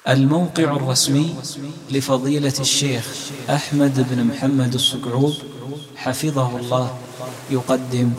الموقع الرسمي لفضيلة الشيخ أحمد بن محمد الصقعوب حفظه الله يقدم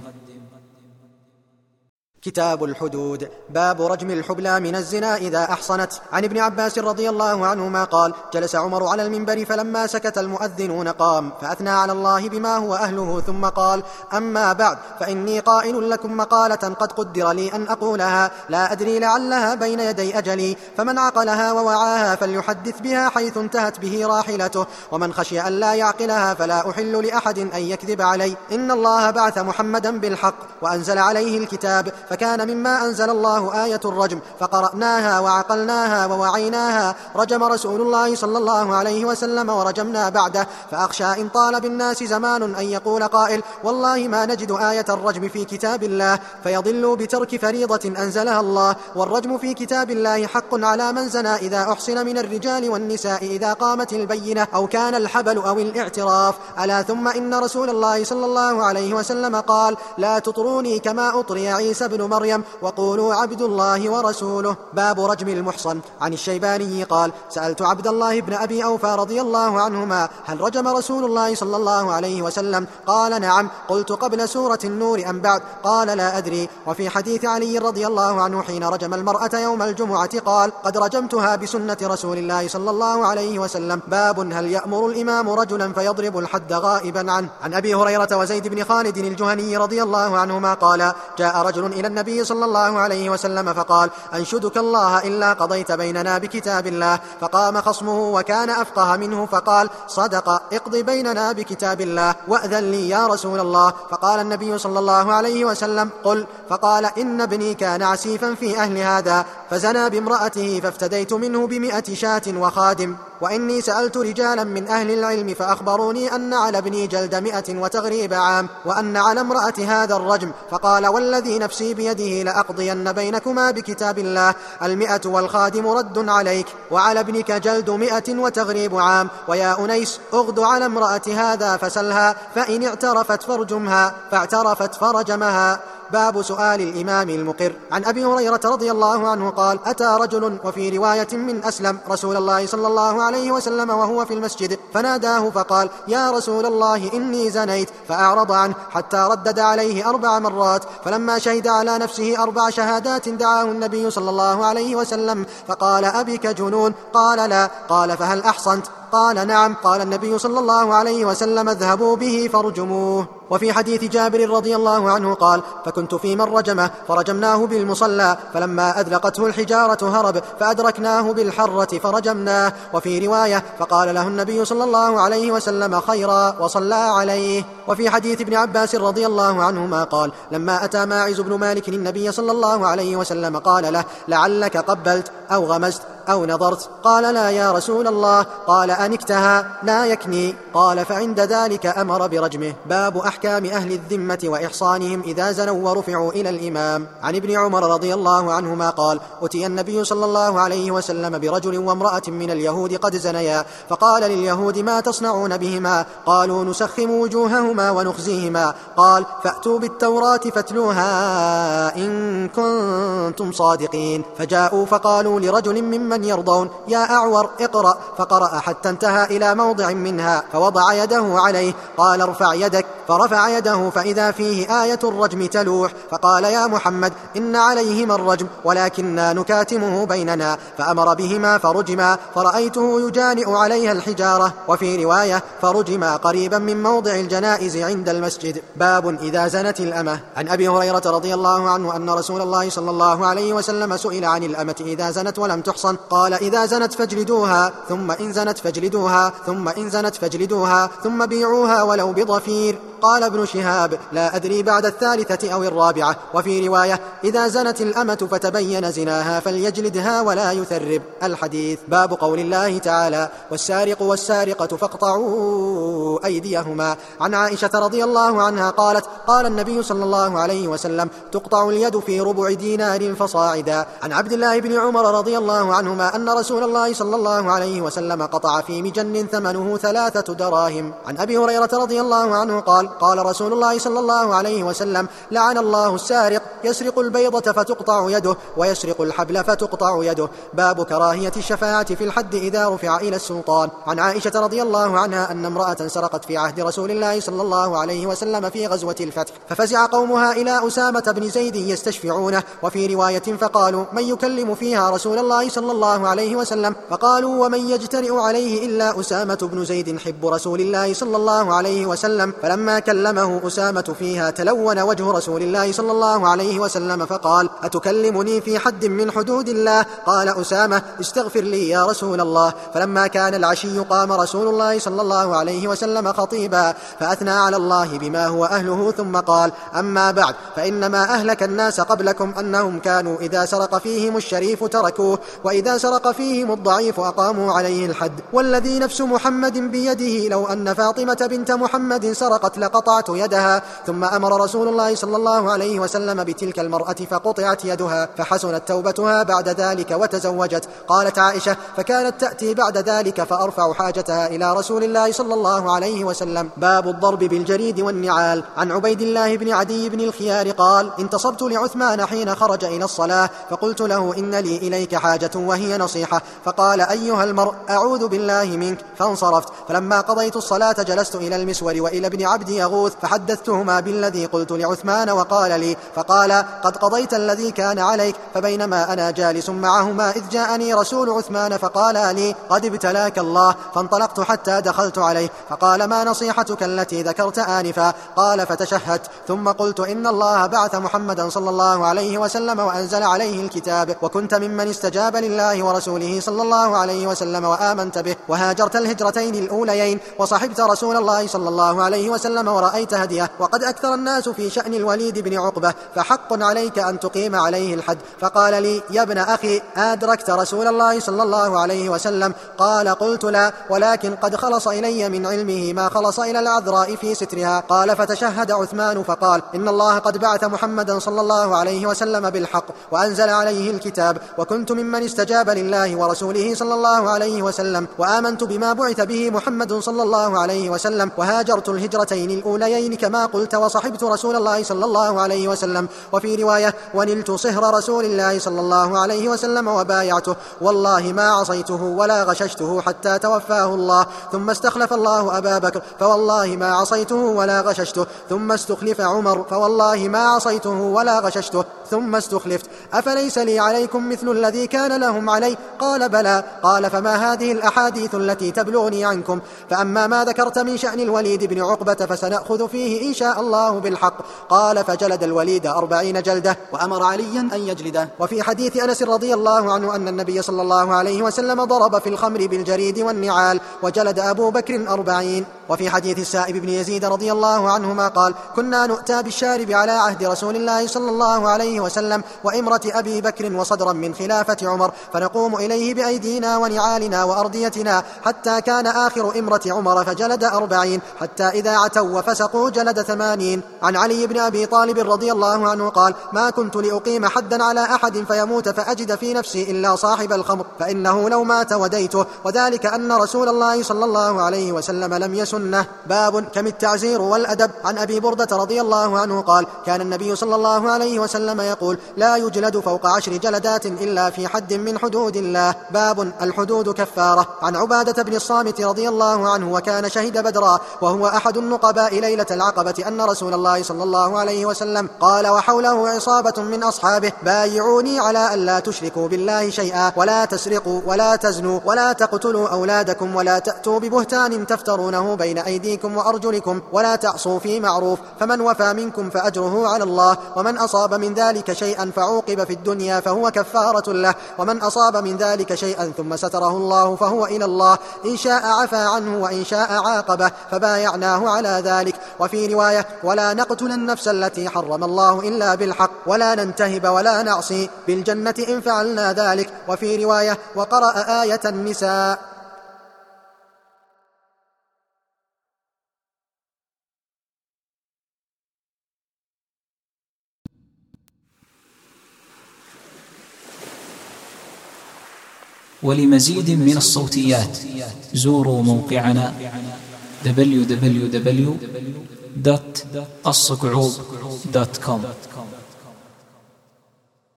كتاب الحدود. باب رجم الحبلى من الزنا إذا أحصنت. عن ابن عباس رضي الله عنهما قال: جلس عمر على المنبر فلما سكت المؤذنون قام فأثنى على الله بما هو أهله ثم قال: أما بعد فإني قائل لكم مقالة قد قدر لي أن أقولها، لا أدري لعلها بين يدي أجلي، فمن عقلها ووعاها فليحدث بها حيث انتهت به راحلته، ومن خشي أن لا يعقلها فلا أحل لأحد أن يكذب علي. إن الله بعث محمدا بالحق وأنزل عليه الكتاب، فكان مما أنزل الله آية الرجم، فقرأناها وعقلناها ووعيناها. رجم رسول الله صلى الله عليه وسلم ورجمنا بعده، فأخشى إن طال بالناس زمان أن يقول قائل: والله ما نجد آية الرجم في كتاب الله، فيضل بترك فريضة أنزلها الله. والرجم في كتاب الله حق على من زنى إذا أحصن من الرجال والنساء إذا قامت البينة أو كان الحبل أو الاعتراف. ألا ثم إن رسول الله صلى الله عليه وسلم قال: لا تطروني كما أطري عيسى بن مريم، وقولوا عبد الله ورسوله. باب رجم المحصن. عن الشيباني قال: سألت عبد الله بن أبي أوفى رضي الله عنهما: هل رجم رسول الله صلى الله عليه وسلم؟ قال: نعم. قلت: قبل سورة النور أم بعد؟ قال: لا أدري. وفي حديث علي رضي الله عنه حين رجم المرأة يوم الجمعة قال: قد رجمتها بسنة رسول الله صلى الله عليه وسلم. باب هل يأمر الإمام رجلا فيضرب الحد غائبا عنه. عن أبي هريرة وزيد بن خالد الجهني رضي الله عنهما قال: جاء رجل إلى النبي صلى الله عليه وسلم فقال: أنشدك الله إلا قضيت بيننا بكتاب الله. فقام خصمه وكان أفقه منه فقال: صدق، اقض بيننا بكتاب الله وأذن لي يا رسول الله. فقال النبي صلى الله عليه وسلم: قل. فقال: إن ابني كان عسيفا في أهل هذا فزنى بامرأته فافتديت منه ب100 شاة وخادم، وإني سألت رجالا من أهل العلم فأخبروني أن على ابني جلد 100 وتغريب عام، وأن على امرأة هذا الرجم. فقال: والذي نفسي بيده لأقضين بينكما بكتاب الله، 100 والخادم رد عليك، وعلى ابنك جلد 100 وتغريب عام. ويا أنيس، اغد على امرأة هذا فسلها، فإن اعترفت فارجمها، فاعترفت فرجمها. باب سؤال الإمام المقر. عن أبي هريرة رضي الله عنه قال: أتى رجل وفي رواية من أسلم رسول الله صلى الله عليه وسلم وهو في المسجد فناداه فقال: يا رسول الله إني زنيت، فأعرض عنه حتى ردد عليه 4 مرات، فلما شهد على نفسه 4 شهادات دعاه النبي صلى الله عليه وسلم فقال: أبك جنون؟ قال: لا. قال: فهل أحصنت؟ قال: نعم. قال النبي صلى الله عليه وسلم: اذهبوا به فارجموه. وفي حديث جابر رضي الله عنه قال: فكنت في من رجمه فرجمناه بالمصلى، فلما أذلقته الحجارة هرب فأدركناه بالحرة فرجمناه. وفي رواية: فقال له النبي صلى الله عليه وسلم خيرا وصلى عليه. وفي حديث ابن عباس رضي الله عنهما قال: لما أتى ماعز بن مالك النبي صلى الله عليه وسلم قال له: لعلك قبلت أو غمزت أو نظرت؟ قال: لا يا رسول الله. قال: أنكتها؟ لا يكني. قال: فعند ذلك أمر برجمه. باب أحكام أهل الذمة وإحصانهم إذا زنوا ورفعوا إلى الإمام. عن ابن عمر رضي الله عنهما قال: أتي النبي صلى الله عليه وسلم برجل وامرأة من اليهود قد زنيا، فقال لليهود: ما تصنعون بهما؟ قالوا: نسخم وجوههما ونخزيهما. قال: فأتوا بالتوراة فاتلوها إن كنتم صادقين. فجاءوا فقالوا لرجل ممن يرضون: يا أعور اقرأ. فقرأ حتى انتهى إلى موضع منها فوضع يده عليه. قال: ارفع يدك. فرفع يده فإذا فيه آية الرجم تلوح. فقال: يا محمد، إن عليهما الرجم ولكننا نكاتمه بيننا. فأمر بهما فرجما، فرأيته يجانئ عليها الحجارة. وفي رواية: فرجما قريبا من موضع الجنائز عند المسجد. باب إذا زنت الأمة. عن أبي هريرة رضي الله عنه أن رسول الله صلى الله عليه وسلم سئل عن الأمة إذا زنت ولم تحصن، قال: إذا زنت فاجلدوها، ثم إن زنت فاجلدوها، ثم إن زنت فاجلدوها، ثم بيعوها ولو بضفير. قال ابن شهاب: لا أدري بعد 3 أو 4. وفي رواية: إذا زنت الأمة فتبين زناها فليجلدها ولا يثرب. الحديث. باب قول الله تعالى: والسارق والسارقة فاقطعوا أيديهما. عن عائشة رضي الله عنها قالت: قال النبي صلى الله عليه وسلم: تقطع اليد في ربع دينار فصاعدا. عن عبد الله بن عمر رضي الله عنهما أن رسول الله صلى الله عليه وسلم قطع في مجن ثمنه 3 دراهم. عن أبي هريرة رضي الله عنه قال: قال رسول الله صلى الله عليه وسلم: لعن الله السارق يسرق البيضة فتقطع يده، ويسرق الحبل فتقطع يده. باب كراهية الشفاعة في الحد إذا رفع إلى السلطان. عن عائشة رضي الله عنها أن امرأة سرقت في عهد رسول الله صلى الله عليه وسلم في غزوة الفتح، ففزع قومها إلى أسامة بن زيد يستشفعونه، وفي رواية فقالوا: من يكلم فيها رسول الله صلى الله عليه وسلم؟ فقالوا: ومن يجترئ عليه إلا أسامة بن زيد حب رسول الله صلى الله عليه وسلم. فلما كلمه أسامة فيها تلون وجه رسول الله صلى الله عليه وسلم فقال: أتكلمني في حد من حدود الله؟ قال أسامة: استغفر لي يا رسول الله. فلما كان العشي قام رسول الله صلى الله عليه وسلم خطيبا فأثنى على الله بما هو أهله، ثم قال: أما بعد، فإنما أهلك الناس قبلكم أنهم كانوا إذا سرق فيهم الشريف تركوه، وإذا سرق فيهم الضعيف أقاموا عليه الحد. والذي نفس محمد بيده لو أن فاطمة بنت محمد سرقت لقطعت يدها. ثم أمر رسول الله صلى الله عليه وسلم بتلك المرأة فقطعت يدها، فحسنت توبتها بعد ذلك وتزوجت. قالت عائشة: فكانت تأتي بعد ذلك فأرفع حاجتها إلى رسول الله صلى الله عليه وسلم. باب الضرب بالجريد والنعال. عن عبيد الله بن عدي بن الخيار قال: انتصبت لعثمان حين خرج إلى الصلاة، فقلت له: إن لي إليك حاجة وهي نصيحة. فقال: أيها المرء، أعوذ بالله منك. فانصرفت. فلما قضيت الصلاة جلست إلى المسور وإلى ابن عبد يغوث، فحدثتهما بالذي قلت لعثمان، وقال لي: فقال: قد قضيت الذي كان عليك. فبينما أنا جالس معهما إذ جاءني رسول عثمان فقال لي: قد ابتلاك الله. فانطلقت حتى دخلت عليه، فقال: ما نصيحتك التي ذكرت آنفا؟ قال: فتشهدت. ثم قلت: إن الله بعث محمدا صلى الله عليه وسلم وأنزل عليه الكتاب، وكنت ممن استجاب لله ورسوله صلى الله عليه وسلم وآمنت به، وهاجرت الهجرتين الأوليين، وصحبت رسول الله صلى الله عليه وسلم ورأيت هديه، وقد أكثر الناس في شأن الوليد بن عقبة، فحق عليك أن تقيم عليه الحد. فقال لي: يا ابن أخي، أدركت رسول الله صلى الله عليه وسلم؟ قال: قلت: لا، ولكن قد خلص إلي من علمه ما خلص إلى العذراء في سترها. قال: فتشهد عثمان فقال: إن الله قد بعث محمدا صلى الله عليه وسلم بالحق وأنزل عليه الكتاب، وكنت ممن استجاب لله ورسوله صلى الله عليه وسلم، وآمنت بما بعث به محمد صلى الله عليه وسلم، وهاجرت الهجرتين الأوليين كما قلت، وصحبت رسول الله صلى الله عليه وسلم. وفي رواية: ونلت صهر رسول الله صلى الله عليه وسلم وبايعته، والله ما عصيته ولا غششته حتى توفاه الله. ثم استخلف الله أبا بكر، فوالله ما عصيته ولا غششته. ثم استخلف عمر، فوالله ما عصيته ولا غششته. ثم استخلفت. أفليس لي عليكم مثل الذي كان لهم علي؟ قال: بلى. قال: فما هذه الأحاديث التي تبلغني عنكم؟ فأما ما ذكرت من شأن الوليد بن عقبة فسنأخذ فيه إن شاء الله بالحق. قال: فجلد الوليد 40 جلدة، وأمر عليا أن يجلده. وفي حديث أنس رضي الله عنه أن النبي صلى الله عليه وسلم ضرب في الخمر بالجريد والنعال، وجلد أبو بكر 40. وفي حديث السائب بن يزيد رضي الله عنهما قال: كنا نؤتى بالشارب على عهد رسول الله صلى الله عليه وسلم وإمرة أبي بكر وصدرا من خلافة عمر، فنقوم إليه بأيدينا ونعالنا وأرضيتنا، حتى كان آخر إمرة عمر فجلد 40، حتى إذا عتوا وفسقوا جلد 80. عن علي بن أبي طالب رضي الله عنه قال: ما كنت لأقيم حدا على أحد فيموت فأجد في نفسي إلا صاحب الخمر، فإنه لو مات وديته، وذلك أن رسول الله صلى الله عليه وسلم لم يسنه. باب كم التعزير والأدب. عن أبي بردة رضي الله عنه قال: كان النبي صلى الله عليه وسلم يقول: لا يجلد فوق 10 جلدات إلا في حد من حدود الله. باب الحدود كفارة. عن عبادة بن الصامت رضي الله عنه وكان شهد بدرا وهو أحد النقباء ليلة العقبة أن رسول الله صلى الله عليه وسلم قال وحوله عصابة من أصحابه: بايعوني على أن لا تشركوا بالله شيئا، ولا تسرقوا، ولا تزنوا، ولا تقتلوا أولادكم، ولا تأتوا ببهتان تفترونه بين أيديكم وأرجلكم، ولا تعصوا في معروف، فمن وفى منكم فأجره على الله، ومن أصاب من ذلك شيئا فعوقب في الدنيا فهو كفارة له، ومن أصاب من ذلك شيئا ثم ستره الله فهو إلى الله، إن شاء عفى عنه وإن شاء عاقبه، فبايعناه على ذلك. وفي رواية: ولا نقتل النفس التي حرم الله إلا بالحق، ولا ننتهب ولا نعصي بالجنة إن فعلنا ذلك. وفي رواية: وقرأ آية النساء. ولمزيد من الصوتيات زوروا موقعنا www.الصقعوب.com.